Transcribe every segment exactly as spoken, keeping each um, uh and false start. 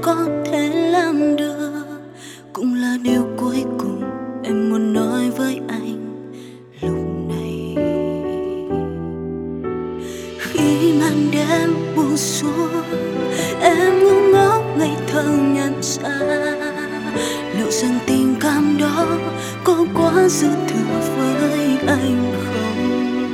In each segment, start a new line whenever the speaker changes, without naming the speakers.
có thể làm được, cũng là điều cuối cùng em muốn nói với anh lúc này. Khi màn đêm buông xuống, em ngu ngốc ngây thơ nhận ra liệu rằng tình cảm đó có quá dư thừa với anh không.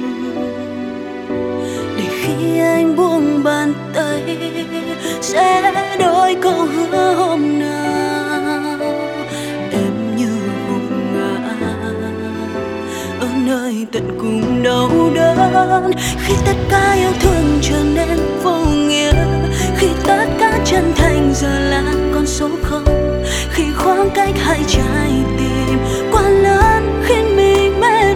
Để khi anh buông bàn tay sẽ đổi câu hứa hôm nào em như gục ngã ở nơi tận cùng đau đớn. Khi tất cả yêu thương trở nên vô nghĩa, khi tất cả chân thành giờ là con số không, khi khoảng cách hai trái tim quá lớn khiến mình mệt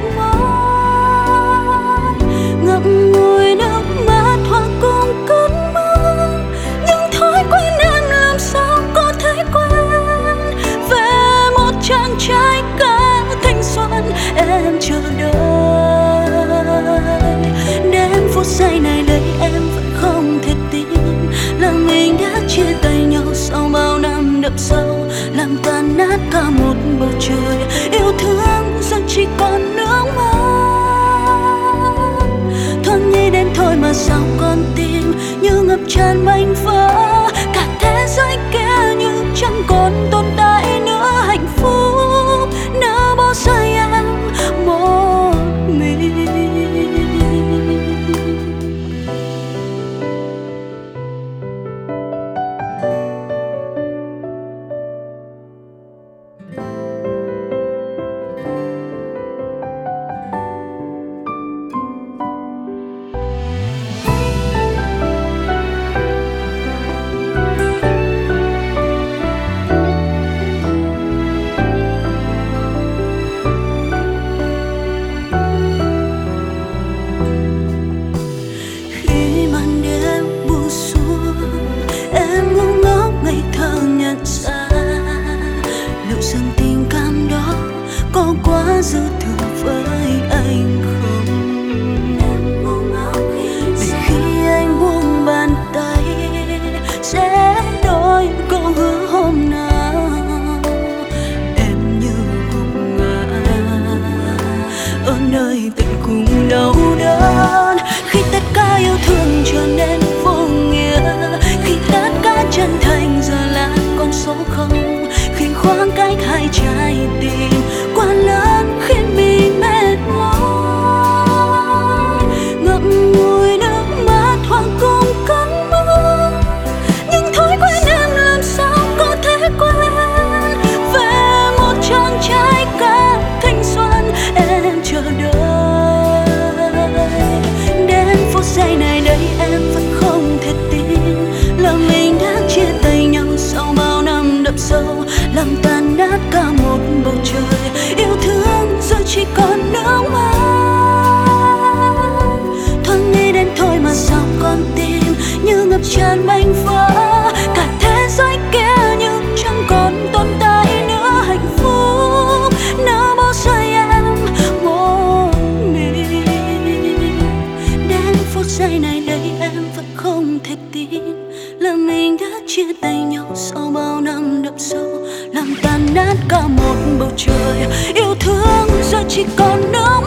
mỏi, ngậm ngùi nước mắt hoặc cùng cơn mưa. Nhưng thói quen em làm sao có thể quên về một chàng trai cả thanh xuân em chờ đợi. Đến phút giây này đây em vẫn không thể tin là mình đã chia tay nhau sau bao năm đậm sâu, làm tan nát cả một bầu trời. Yêu thương giờ chỉ còn nước mắt, thoáng nghĩ đến thôi mà sao con tim như ngập tràn mảnh vỡ. Cả thế giới kia như chẳng còn tồn tại nữa hạnh phúc, nỡ bỏ rơi em một mình. Có quá dư thừa với anh không? Để khi anh buông bàn tay sẽ đổi câu hứa hôm nào em như gục ngã ở nơi tận cùng đau đớn. Khi tất cả yêu thương trở nên vô nghĩa, khi tất cả chân thành giờ là con số không, khi khoảng cách hai trái tim quá lớn khiến mình mệt mỏi, ngậm ngùi nước mắt hoặc cùng cơn mưa. Nhưng thói quen em làm sao có thể quên về một chàng trai cả thanh xuân em chờ đợi. Đến phút giây này đây em vẫn không thể tin là mình đã chia tay nhau sau bao năm đậm sâu, làm tan nát cả một bầu trời. Yêu thương giờ chỉ còn nước mắt, thoáng nghĩ đến thôi mà sao con tim như ngập tràn mảnh vỡ. Cả thế giới kia như chẳng còn tồn tại nữa hạnh phúc, nỡ bỏ rơi em một mình. Đến phút giây này đây em vẫn không thể tin là mình đã chia tay nhau sau bao năm đậm sâu, làm tan nát cả một bầu trời. Yêu thương giờ chỉ còn nước